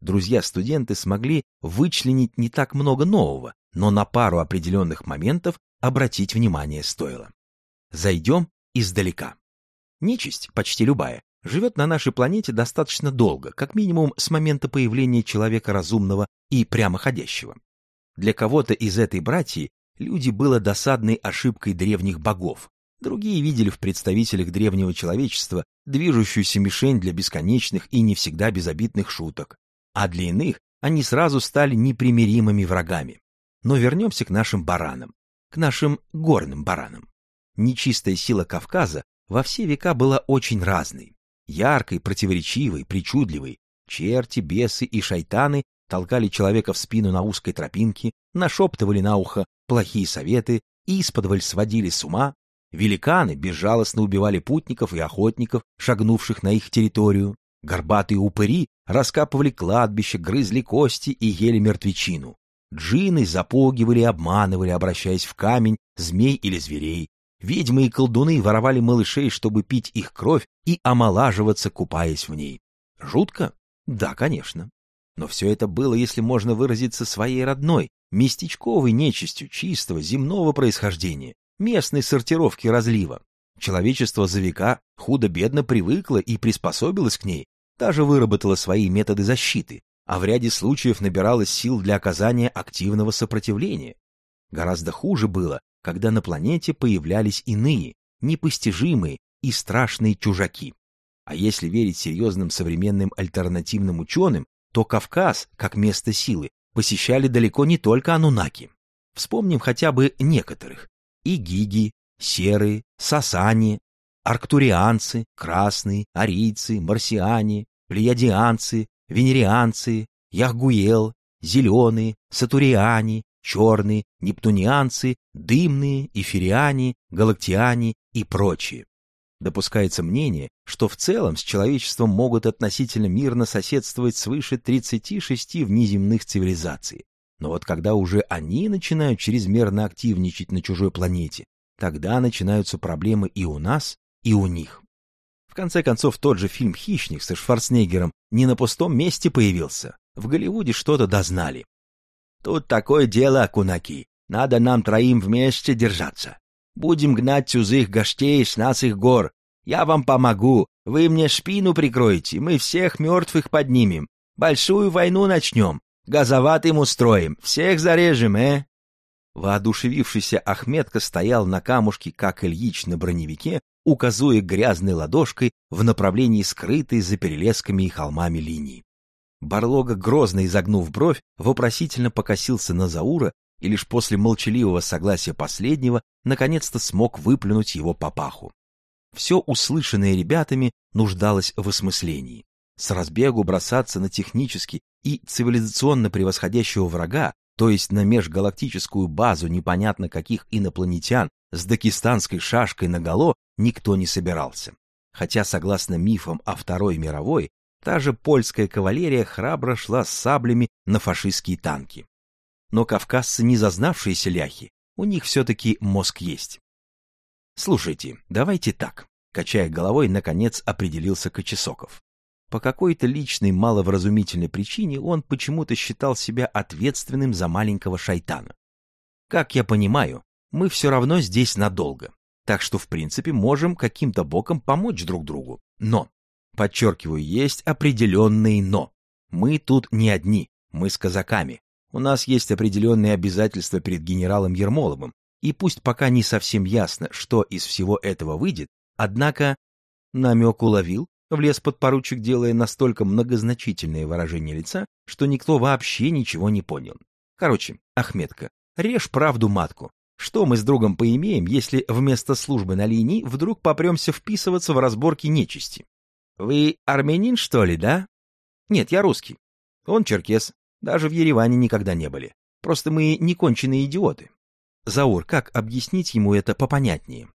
Speaker 1: друзья-студенты смогли вычленить не так много нового, но на пару определенных моментов обратить внимание стоило. Зайдем издалека. Нечисть, почти любая, живет на нашей планете достаточно долго, как минимум с момента появления человека разумного и прямоходящего. Для кого-то из этой братьи люди было досадной ошибкой древних богов. Другие видели в представителях древнего человечества движущуюся мишень для бесконечных и не всегда безобидных шуток, а для иных они сразу стали непримиримыми врагами. Но вернемся к нашим баранам, к нашим горным баранам. Нечистая сила Кавказа во все века была очень разной. Яркой, противоречивой, причудливой. Черти, бесы и шайтаны толкали человека в спину на узкой тропинке, нашептывали на ухо плохие советы, исподволь сводили с ума. Великаны безжалостно убивали путников и охотников, шагнувших на их территорию. Горбатые упыри раскапывали кладбища, грызли кости и ели мертвечину. Джинны запугивали и обманывали, обращаясь в камень, змей или зверей. Ведьмы и колдуны воровали малышей, чтобы пить их кровь и омолаживаться, купаясь в ней. Жутко? Да, конечно. Но все это было, если можно выразиться, своей родной, местечковой нечистью чистого земного происхождения, местной сортировки разлива. Человечество за века худо-бедно привыкло и приспособилось к ней, даже выработало свои методы защиты, а в ряде случаев набиралось сил для оказания активного сопротивления. Гораздо хуже было, когда на планете появлялись иные, непостижимые и страшные чужаки. А если верить серьезным современным альтернативным ученым, то Кавказ, как место силы, посещали далеко не только анунаки. Вспомним хотя бы некоторых. Игиги, серые, сасани, арктурианцы, красные, арийцы, марсиане, плеядианцы, венерианцы, яхгуел, зеленые, сатуриане, черные, нептунианцы, дымные, эфириане, галактиане и прочие. Допускается мнение, что в целом с человечеством могут относительно мирно соседствовать свыше 36 внеземных цивилизаций. Но вот когда уже они начинают чрезмерно активничать на чужой планете, тогда начинаются проблемы и у нас, и у них. В конце концов, тот же фильм «Хищник» со Шварценеггером не на пустом месте появился. В Голливуде что-то дознали. Тут такое дело, кунаки. Надо нам троим вместе держаться. Будем гнать чужих гостей с наших гор. Я вам помогу. Вы мне спину прикроете. Мы всех мертвых поднимем. Большую войну начнем. Газоватым устроим. Всех зарежем, Воодушевившийся Ахметка стоял на камушке, как Ильич на броневике, указуя грязной ладошкой в направлении скрытой за перелесками и холмами линии. Барлога, грозно изогнув бровь, вопросительно покосился на Заура и лишь после молчаливого согласия последнего наконец-то смог выплюнуть его папаху. Все услышанное ребятами нуждалось в осмыслении. С разбегу бросаться на технически и цивилизационно превосходящего врага, то есть на межгалактическую базу непонятно каких инопланетян с дагестанской шашкой наголо, никто не собирался. Хотя, согласно мифам о Второй мировой, та же польская кавалерия храбро шла с саблями на фашистские танки. Но кавказцы не зазнавшиеся ляхи, у них все-таки мозг есть. Слушайте, давайте так, качая головой, наконец определился Кочесоков. По какой-то личной маловразумительной причине он почему-то считал себя ответственным за маленького шайтана. Как я понимаю, мы все равно здесь надолго, так что в принципе можем каким-то боком помочь друг другу. Но, подчеркиваю, есть определенные «но». Мы тут не одни, мы с казаками. У нас есть определенные обязательства перед генералом Ермоловым, и пусть пока не совсем ясно, что из всего этого выйдет, однако намек уловил, влез подпоручик, делая настолько многозначительное выражение лица, что никто вообще ничего не понял. Короче, Ахметка, режь правду матку. Что мы с другом поимеем, если вместо службы на линии вдруг попремся вписываться в разборки нечисти? Вы армянин, что ли, да? Нет, я русский. Он черкес. Даже в Ереване никогда не были. Просто мы не конченые идиоты. Заур, как объяснить ему это попонятнее?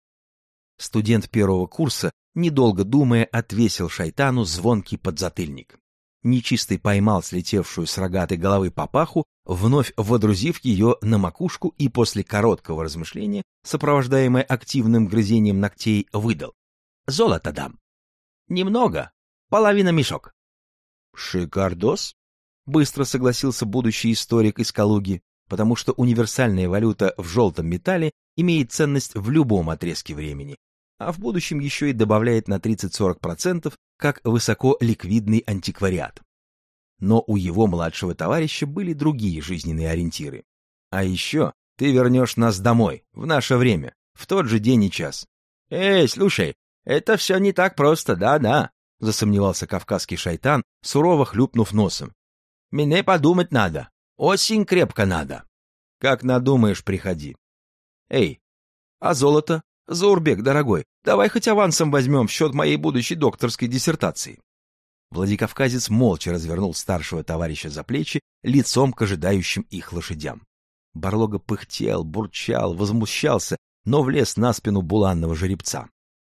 Speaker 1: Студент первого курса, недолго думая, отвесил шайтану звонкий подзатыльник. Нечистый поймал слетевшую с рогатой головы папаху, вновь водрузив ее на макушку и после короткого размышления, сопровождаемое активным грызением ногтей, выдал. «Золото дам». «Немного. Половина мешок». «Шикардос?» быстро согласился будущий историк из Калуги, потому что универсальная валюта в желтом металле имеет ценность в любом отрезке времени, а в будущем еще и добавляет на 30-40% как высоколиквидный антиквариат. Но у его младшего товарища были другие жизненные ориентиры. А еще ты вернешь нас домой, в наше время, в тот же день и час. Слушай, это все не так просто, да-да, засомневался кавказский шайтан, сурово хлюпнув носом. Мне подумать надо, очень крепко надо. Как надумаешь, приходи. А золото? Заурбек, дорогой, давай хоть авансом возьмем в счет моей будущей докторской диссертации. Владикавказец молча развернул старшего товарища за плечи, лицом к ожидающим их лошадям. Барлога пыхтел, бурчал, возмущался, но влез на спину буланного жеребца.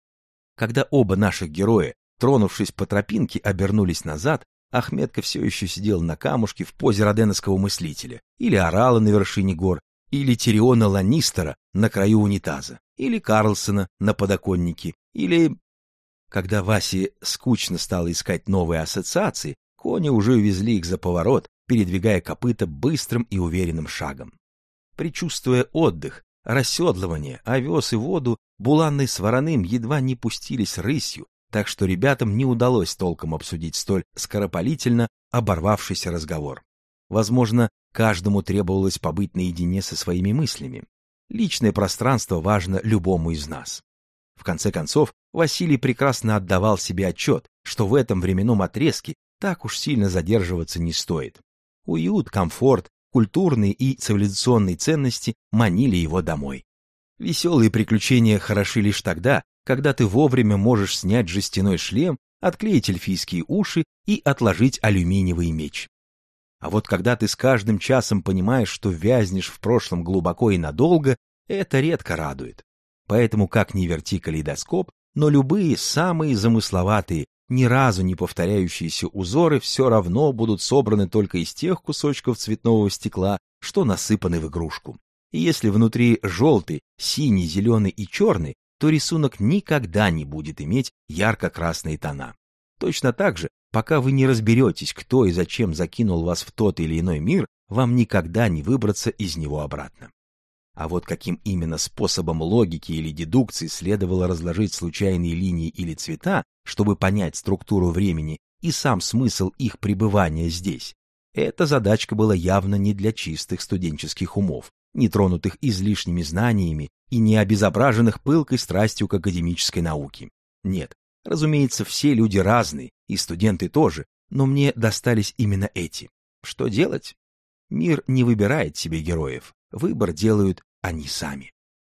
Speaker 1: Когда оба наших героя, тронувшись по тропинке, обернулись назад, Ахметка все еще сидел на камушке в позе роденовского мыслителя, или орала на вершине гор, или Тириона Ланнистера на краю унитаза, или Карлсона на подоконнике, или... Когда Васе скучно стало искать новые ассоциации, кони уже увезли их за поворот, передвигая копыта быстрым и уверенным шагом. Предчувствуя отдых, расседлывание, овес и воду, Буланный с Вороным едва не пустились рысью, так что ребятам не удалось толком обсудить столь скоропалительно оборвавшийся разговор. Возможно, каждому требовалось побыть наедине со своими мыслями. Личное пространство важно любому из нас. В конце концов, Василий прекрасно отдавал себе отчет, что в этом временном отрезке так уж сильно задерживаться не стоит. Уют, комфорт, культурные и цивилизационные ценности манили его домой. Веселые приключения хороши лишь тогда, когда ты вовремя можешь снять жестяной шлем, отклеить эльфийские уши и отложить алюминиевый меч. А вот когда ты с каждым часом понимаешь, что вязнешь в прошлом глубоко и надолго, это редко радует. Поэтому, как ни верти калейдоскоп, но любые самые замысловатые, ни разу не повторяющиеся узоры все равно будут собраны только из тех кусочков цветного стекла, что насыпаны в игрушку. И если внутри желтый, синий, зеленый и черный, то рисунок никогда не будет иметь ярко-красные тона. Точно так же, пока вы не разберетесь, кто и зачем закинул вас в тот или иной мир, вам никогда не выбраться из него обратно. А вот каким именно способом логики или дедукции следовало разложить случайные линии или цвета, чтобы понять структуру времени и сам смысл их пребывания здесь, эта задачка была явно не для чистых студенческих умов, не тронутых излишними знаниями и не обезображенных пылкой страстью к академической науке. Нет, разумеется, все люди разные, и студенты тоже, но мне достались именно эти. Что делать? Мир не выбирает себе героев, выбор делают они сами.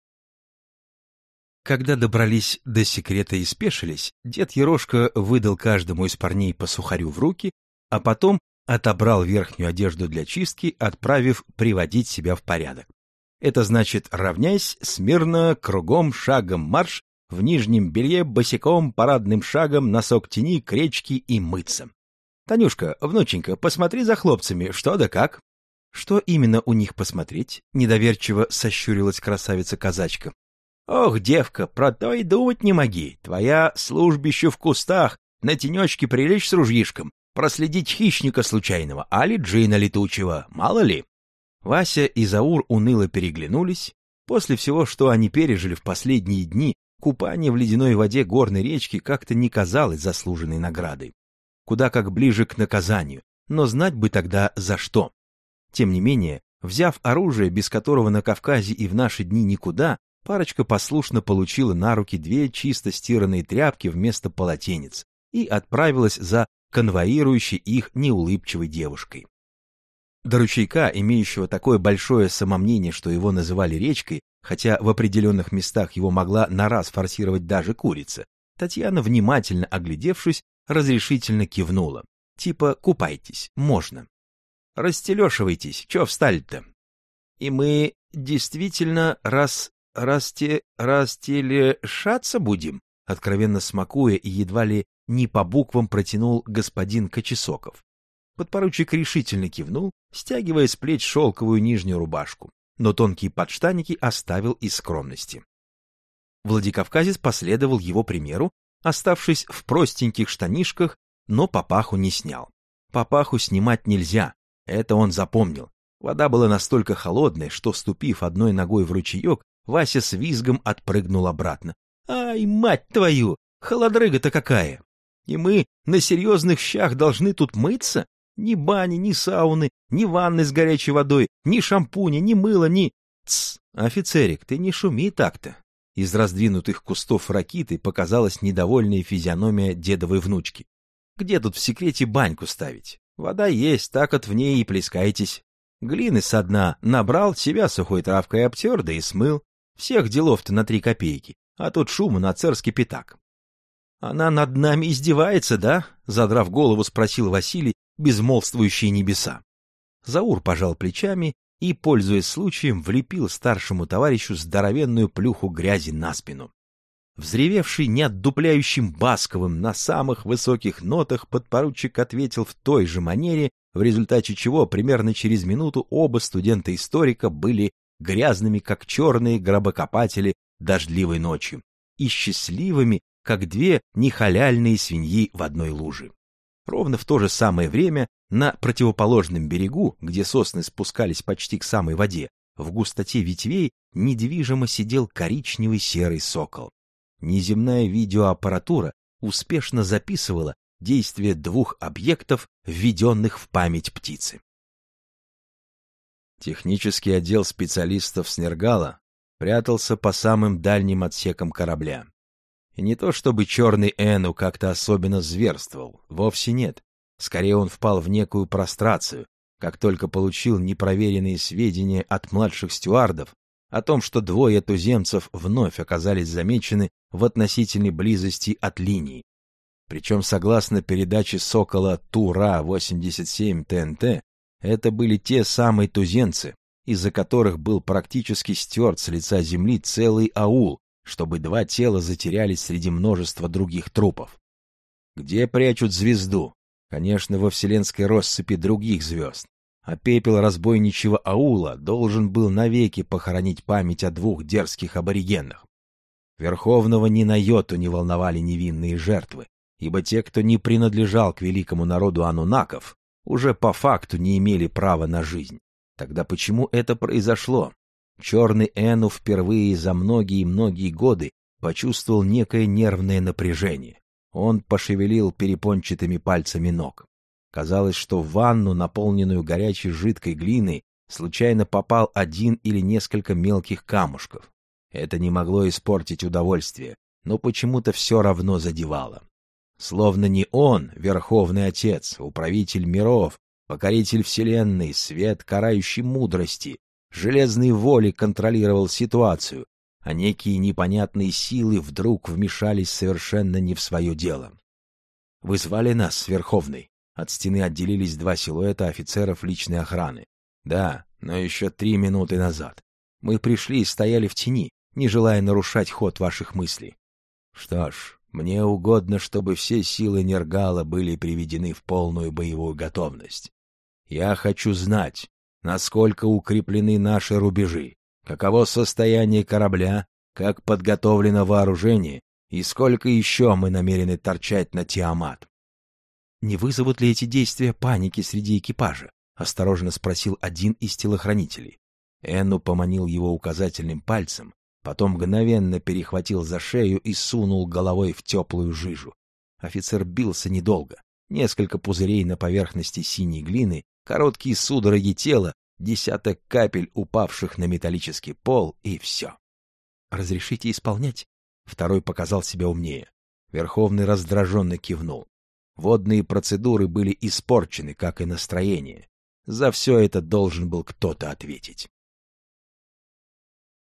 Speaker 1: Когда добрались до секрета и спешились, дед Ерошка выдал каждому из парней по сухарю в руки, а потом отобрал верхнюю одежду для чистки, отправив приводить себя в порядок. Это значит: равняйсь, смирно, кругом, шагом марш, в нижнем белье, босиком, парадным шагом, носок тяни, к речке и мыться. Танюшка, внученька, посмотри за хлопцами, что да как. Что именно у них посмотреть? Недоверчиво сощурилась красавица-казачка. Ох, девка, про то и думать не моги. Твоя службище в кустах, на тенечке прилечь с ружьишком, проследить хищника случайного, али джина летучего, мало ли. Вася и Заур уныло переглянулись. После всего, что они пережили в последние дни, купание в ледяной воде горной речки как-то не казалось заслуженной наградой. Куда как ближе к наказанию, но знать бы тогда за что. Тем не менее, взяв оружие, без которого на Кавказе и в наши дни никуда, парочка послушно получила на руки 2 чисто стиранные тряпки вместо полотенец и отправилась за конвоирующей их неулыбчивой девушкой. До ручейка, имеющего такое большое самомнение, что его называли речкой, хотя в определенных местах его могла на раз форсировать даже курица, Татьяна, внимательно оглядевшись, разрешительно кивнула. Типа «купайтесь, можно». «Растелешивайтесь, чё встали-то?» «И мы действительно растелешаться будем?» Откровенно смакуя и едва ли не по буквам протянул господин Кочесоков. Подпоручик решительно кивнул, стягивая с плеч шелковую нижнюю рубашку, но тонкие подштанники оставил из скромности. Владикавказец последовал его примеру, оставшись в простеньких штанишках, но папаху не снял. Папаху снимать нельзя, Это он запомнил. Вода была настолько холодной, что, ступив одной ногой в ручеек, Вася с визгом отпрыгнул обратно. «Ай, мать твою! Холодрыга-то какая! И мы на серьезных щах должны тут мыться? Ни бани, ни сауны, ни ванны с горячей водой, ни шампуня, ни мыла, ни...» «Тсс, офицерик, ты не шуми так-то!» Из раздвинутых кустов ракиты показалась недовольная физиономия дедовой внучки. «Где тут в секрете баньку ставить? Вода есть, так от в ней и плескайтесь. Глины со дна набрал, себя сухой травкой обтер, да и смыл. Всех делов-то на 3 копейки, а тут шуму на царский пятак». «Она над нами издевается, да?» — задрав голову, спросил Василий, безмолвствующие небеса. Заур пожал плечами и, пользуясь случаем, влепил старшему товарищу здоровенную плюху грязи на спину. Взревевший неотдупляющим Басковым на самых высоких нотах, подпоручик ответил в той же манере, в результате чего примерно через минуту оба студента-историка были грязными, как черные гробокопатели дождливой ночью, и счастливыми, как 2 нехаляльные свиньи в одной луже. Ровно в то же самое время на противоположном берегу, где сосны спускались почти к самой воде, в густоте ветвей недвижимо сидел коричневый серый сокол. Неземная видеоаппаратура успешно записывала действия 2 объектов, введенных в память птицы. Технический отдел специалистов Снергала прятался по самым дальним отсекам корабля. И не то чтобы черный Эну как-то особенно зверствовал, вовсе нет. Скорее он впал в некую прострацию, как только получил непроверенные сведения от младших стюардов о том, что 2 туземцев вновь оказались замечены в относительной близости от линии. Причем, согласно передаче «Сокола» Тура-87 ТНТ, это были те самые туземцы, из-за которых был практически стерт с лица земли целый аул, чтобы 2 тела затерялись среди множества других трупов. Где прячут звезду? Конечно, во вселенской россыпи других звезд. А пепел разбойничьего аула должен был навеки похоронить память о 2 дерзких аборигенах. Верховного ни на йоту не волновали невинные жертвы, ибо те, кто не принадлежал к великому народу анунаков, уже по факту не имели права на жизнь. Тогда почему это произошло? Черный Эну впервые за многие-многие годы почувствовал некое нервное напряжение. Он пошевелил перепончатыми пальцами ног. Казалось, что в ванну, наполненную горячей жидкой глиной, случайно попал 1 или несколько мелких камушков. Это не могло испортить удовольствие, но почему-то все равно задевало. Словно не он, Верховный Отец, управитель миров, покоритель вселенной, свет карающей мудрости, железной воли контролировал ситуацию, а некие непонятные силы вдруг вмешались совершенно не в свое дело. «Вы звали нас, Верховный?» От стены отделились 2 силуэта офицеров личной охраны. «Да, но еще 3 минуты назад. Мы пришли и стояли в тени, не желая нарушать ход ваших мыслей. Что ж, мне угодно, чтобы все силы Нергала были приведены в полную боевую готовность. Я хочу знать, насколько укреплены наши рубежи, каково состояние корабля, как подготовлено вооружение и сколько еще мы намерены торчать на Тиамат». «Не вызовут ли эти действия паники среди экипажа?» — осторожно спросил один из телохранителей. Эну поманил его указательным пальцем, потом мгновенно перехватил за шею и сунул головой в теплую жижу. Офицер бился недолго. Несколько пузырей на поверхности синей глины, короткие судороги тела, 10 капель, упавших на металлический пол, и все. «Разрешите исполнять?» Второй показал себя умнее. Верховный раздраженно кивнул. Водные процедуры были испорчены, как и настроение. За все это должен был кто-то ответить.